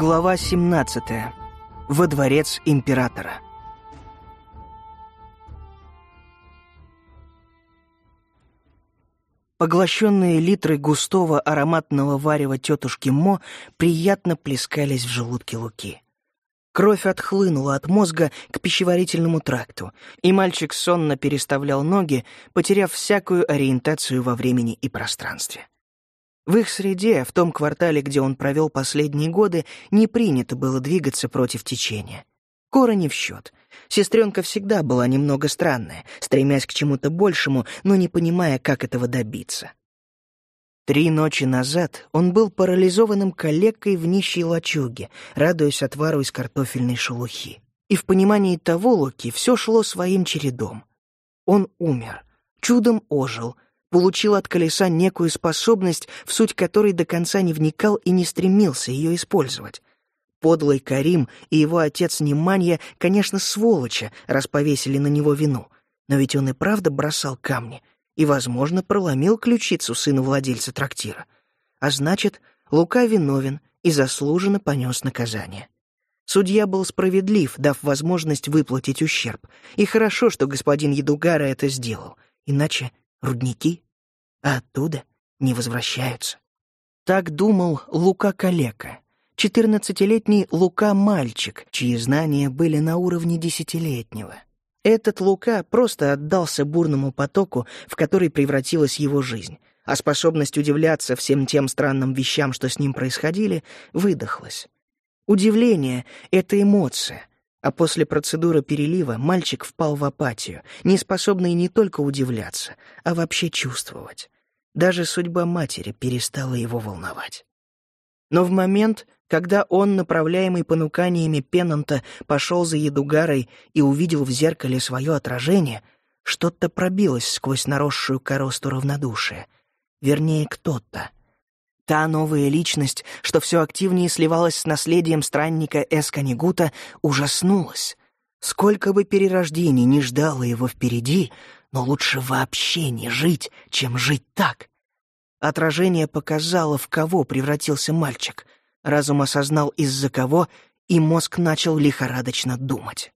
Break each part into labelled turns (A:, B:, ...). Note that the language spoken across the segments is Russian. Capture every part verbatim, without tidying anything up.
A: Глава семнадцатая. Во дворец императора. Поглощенные литры густого ароматного варева тетушки Мо приятно плескались в желудке Луки. Кровь отхлынула от мозга к пищеварительному тракту, и мальчик сонно переставлял ноги, потеряв всякую ориентацию во времени и пространстве. В их среде, в том квартале, где он провел последние годы, не принято было двигаться против течения. Кора не в счет. Сестренка всегда была немного странная, стремясь к чему-то большему, но не понимая, как этого добиться. Три ночи назад он был парализованным калекой в нищей лачуге, радуясь отвару из картофельной шелухи. И в понимании того Луки все шло своим чередом. Он умер, чудом ожил, получил от колеса некую способность, в суть которой до конца не вникал и не стремился ее использовать. Подлый Карим и его отец Неманья, конечно, сволочи, раз повесили на него вину, но ведь он и правда бросал камни и, возможно, проломил ключицу сыну владельца трактира. А значит, Лука виновен и заслуженно понес наказание. Судья был справедлив, дав возможность выплатить ущерб, и хорошо, что господин Ядугара это сделал, иначе рудники, а оттуда не возвращаются. Так думал Лука-калека, четырнадцатилетний Лука-мальчик, чьи знания были на уровне десятилетнего. Этот Лука просто отдался бурному потоку, в который превратилась его жизнь, а способность удивляться всем тем странным вещам, что с ним происходили, выдохлась. Удивление — это эмоция, а после процедуры перелива мальчик впал в апатию, не способный не только удивляться, а вообще чувствовать. Даже судьба матери перестала его волновать. Но в момент, когда он, направляемый понуканиями Пеннанта, пошел за Ядугарой и увидел в зеркале свое отражение, что-то пробилось сквозь наросшую коросту равнодушия. Вернее, кто-то. Та новая личность, что все активнее сливалась с наследием странника Эсканигута, ужаснулась. Сколько бы перерождений не ждало его впереди, но лучше вообще не жить, чем жить так. Отражение показало, в кого превратился мальчик. Разум осознал, из-за кого, и мозг начал лихорадочно думать.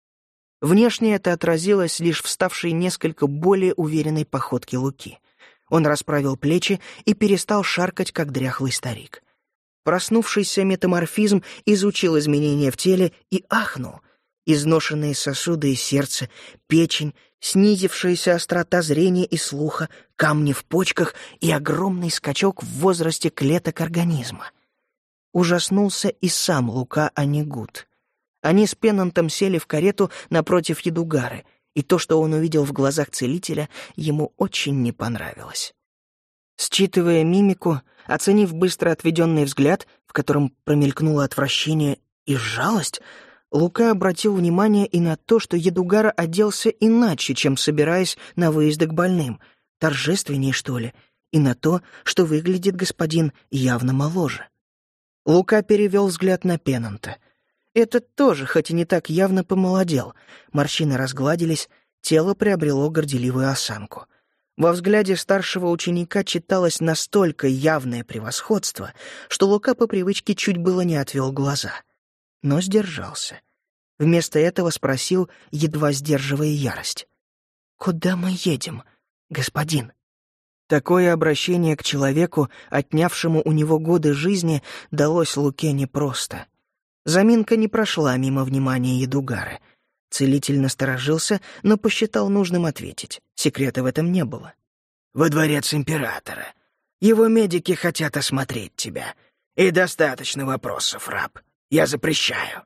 A: Внешне это отразилось лишь в ставшей несколько более уверенной походке Луки. Он расправил плечи и перестал шаркать, как дряхлый старик. Проснувшийся метаморфизм изучил изменения в теле и ахнул. Изношенные сосуды и сердце, печень, снизившаяся острота зрения и слуха, камни в почках и огромный скачок в возрасте клеток организма. Ужаснулся и сам Лука Анигут. Они с Пеннантом сели в карету напротив Ядугары, и то, что он увидел в глазах целителя, ему очень не понравилось. Считывая мимику, оценив быстро отведенный взгляд, в котором промелькнуло отвращение и жалость, Лука обратил внимание и на то, что Ядугара оделся иначе, чем собираясь на выезды к больным, торжественнее, что ли, и на то, что выглядит господин явно моложе. Лука перевел взгляд на Пеннанта. Этот тоже, хоть и не так явно, помолодел. Морщины разгладились, тело приобрело горделивую осанку. Во взгляде старшего ученика читалось настолько явное превосходство, что Лука по привычке чуть было не отвел глаза. Но сдержался. Вместо этого спросил, едва сдерживая ярость: «Куда мы едем, господин?» Такое обращение к человеку, отнявшему у него годы жизни, далось Луке непросто. Заминка не прошла мимо внимания Ядугары. Целитель насторожился, но посчитал нужным ответить. Секрета в этом не было. «Во дворец императора. Его медики хотят осмотреть тебя. И достаточно вопросов, раб. Я запрещаю».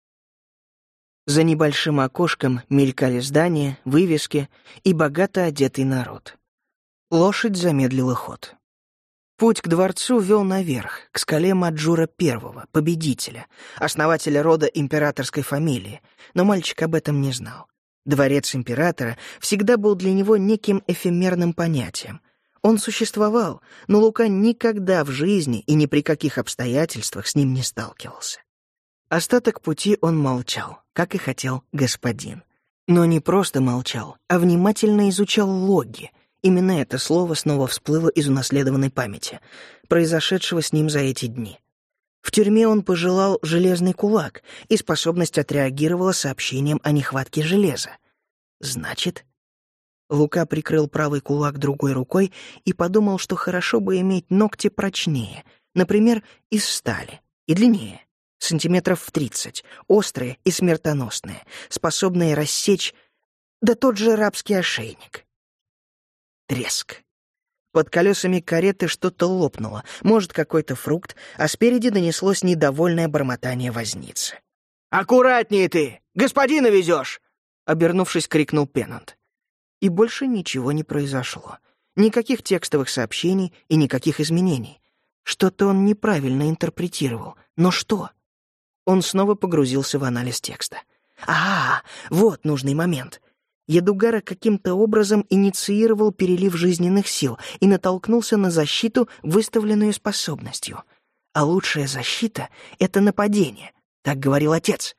A: За небольшим окошком мелькали здания, вывески и богато одетый народ. Лошадь замедлила ход. Путь к дворцу вел наверх, к скале Маджура Первого, победителя, основателя рода императорской фамилии, но мальчик об этом не знал. Дворец императора всегда был для него неким эфемерным понятием. Он существовал, но Лука никогда в жизни и ни при каких обстоятельствах с ним не сталкивался. Остаток пути он молчал, как и хотел господин. Но не просто молчал, а внимательно изучал логи. Именно это слово снова всплыло из унаследованной памяти, произошедшего с ним за эти дни. В тюрьме он пожелал железный кулак, и способность отреагировала сообщением о нехватке железа. Значит... Лука прикрыл правый кулак другой рукой и подумал, что хорошо бы иметь ногти прочнее, например, из стали, и длиннее, сантиметров в тридцать, острые и смертоносные, способные рассечь, да тот же рабский ошейник. Треск. Под колесами кареты что-то лопнуло, может, какой-то фрукт, а спереди донеслось недовольное бормотание возницы. «Аккуратнее ты! Господина везешь!» — обернувшись, крикнул Пеннант. И больше ничего не произошло. Никаких текстовых сообщений и никаких изменений. Что-то он неправильно интерпретировал. Но что? Он снова погрузился в анализ текста. А, вот нужный момент. Ядугара каким-то образом инициировал перелив жизненных сил и натолкнулся на защиту, выставленную способностью. А лучшая защита — это нападение, так говорил отец.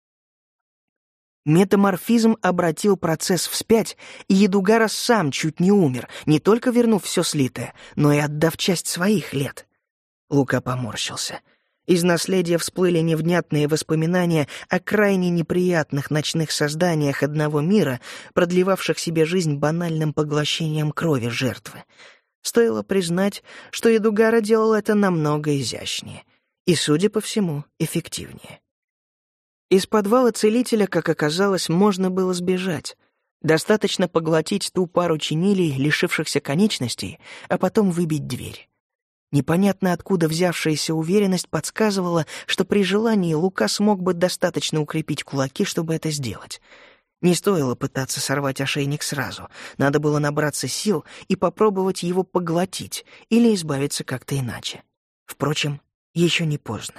A: Метаморфизм обратил процесс вспять, и Ядугара сам чуть не умер, не только вернув все слитое, но и отдав часть своих лет. Лука поморщился. Из наследия всплыли невнятные воспоминания о крайне неприятных ночных созданиях одного мира, продлевавших себе жизнь банальным поглощением крови жертвы. Стоило признать, что Ядугара делал это намного изящнее и, судя по всему, эффективнее. Из подвала целителя, как оказалось, можно было сбежать. Достаточно поглотить ту пару чинилей, лишившихся конечностей, а потом выбить дверь. Непонятно откуда взявшаяся уверенность подсказывала, что при желании Лука смог бы достаточно укрепить кулаки, чтобы это сделать. Не стоило пытаться сорвать ошейник сразу. Надо было набраться сил и попробовать его поглотить или избавиться как-то иначе. Впрочем, еще не поздно.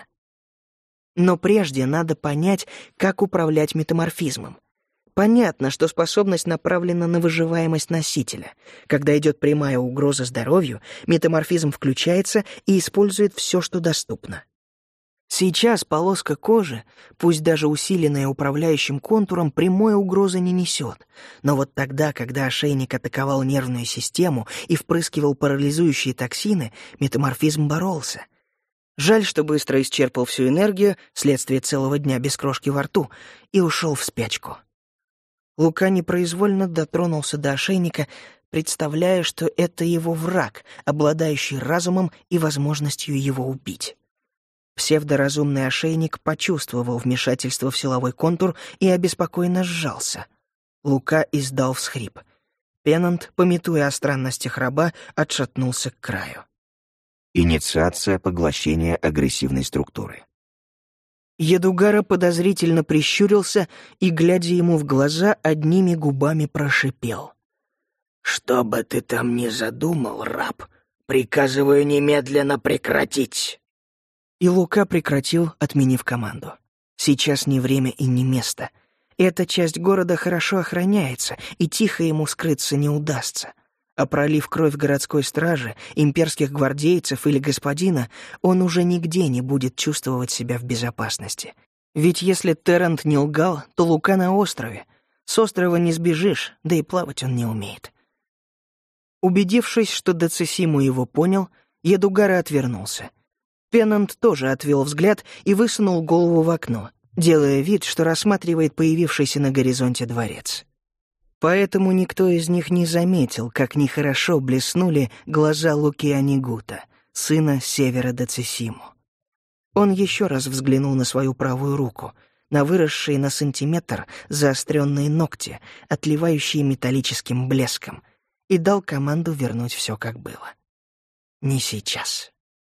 A: Но прежде надо понять, как управлять метаморфизмом. Понятно, что способность направлена на выживаемость носителя. Когда идет прямая угроза здоровью, метаморфизм включается и использует все, что доступно. Сейчас полоска кожи, пусть даже усиленная управляющим контуром, прямой угрозы не несет. Но вот тогда, когда ошейник атаковал нервную систему и впрыскивал парализующие токсины, метаморфизм боролся. Жаль, что быстро исчерпал всю энергию, вследствие целого дня без крошки во рту, и ушел в спячку. Лука непроизвольно дотронулся до ошейника, представляя, что это его враг, обладающий разумом и возможностью его убить. Псевдоразумный ошейник почувствовал вмешательство в силовой контур и обеспокоенно сжался. Лука издал всхрип. Пеннант, памятуя о странностях раба, отшатнулся к краю.
B: Инициация поглощения агрессивной структуры.
A: Ядугара подозрительно прищурился и, глядя ему в глаза, одними губами прошипел. «Что бы ты там ни задумал, раб, приказываю немедленно прекратить!» И Лука прекратил, отменив команду. Сейчас не время и не место. Эта часть города хорошо охраняется, и тихо ему скрыться не удастся. А пролив кровь городской стражи, имперских гвардейцев или господина, он уже нигде не будет чувствовать себя в безопасности. Ведь если Террент не лгал, то Лука на острове. С острова не сбежишь, да и плавать он не умеет. Убедившись, что Децисиму его понял, Ядугара отвернулся. Пеннант тоже отвел взгляд и высунул голову в окно, делая вид, что рассматривает появившийся на горизонте дворец. Поэтому никто из них не заметил, как нехорошо блеснули глаза Луки Анигута, сына Севера Децисиму. Он еще раз взглянул на свою правую руку, на выросшие на сантиметр заостренные ногти, отливающие металлическим блеском, и дал команду вернуть все как было. Не сейчас.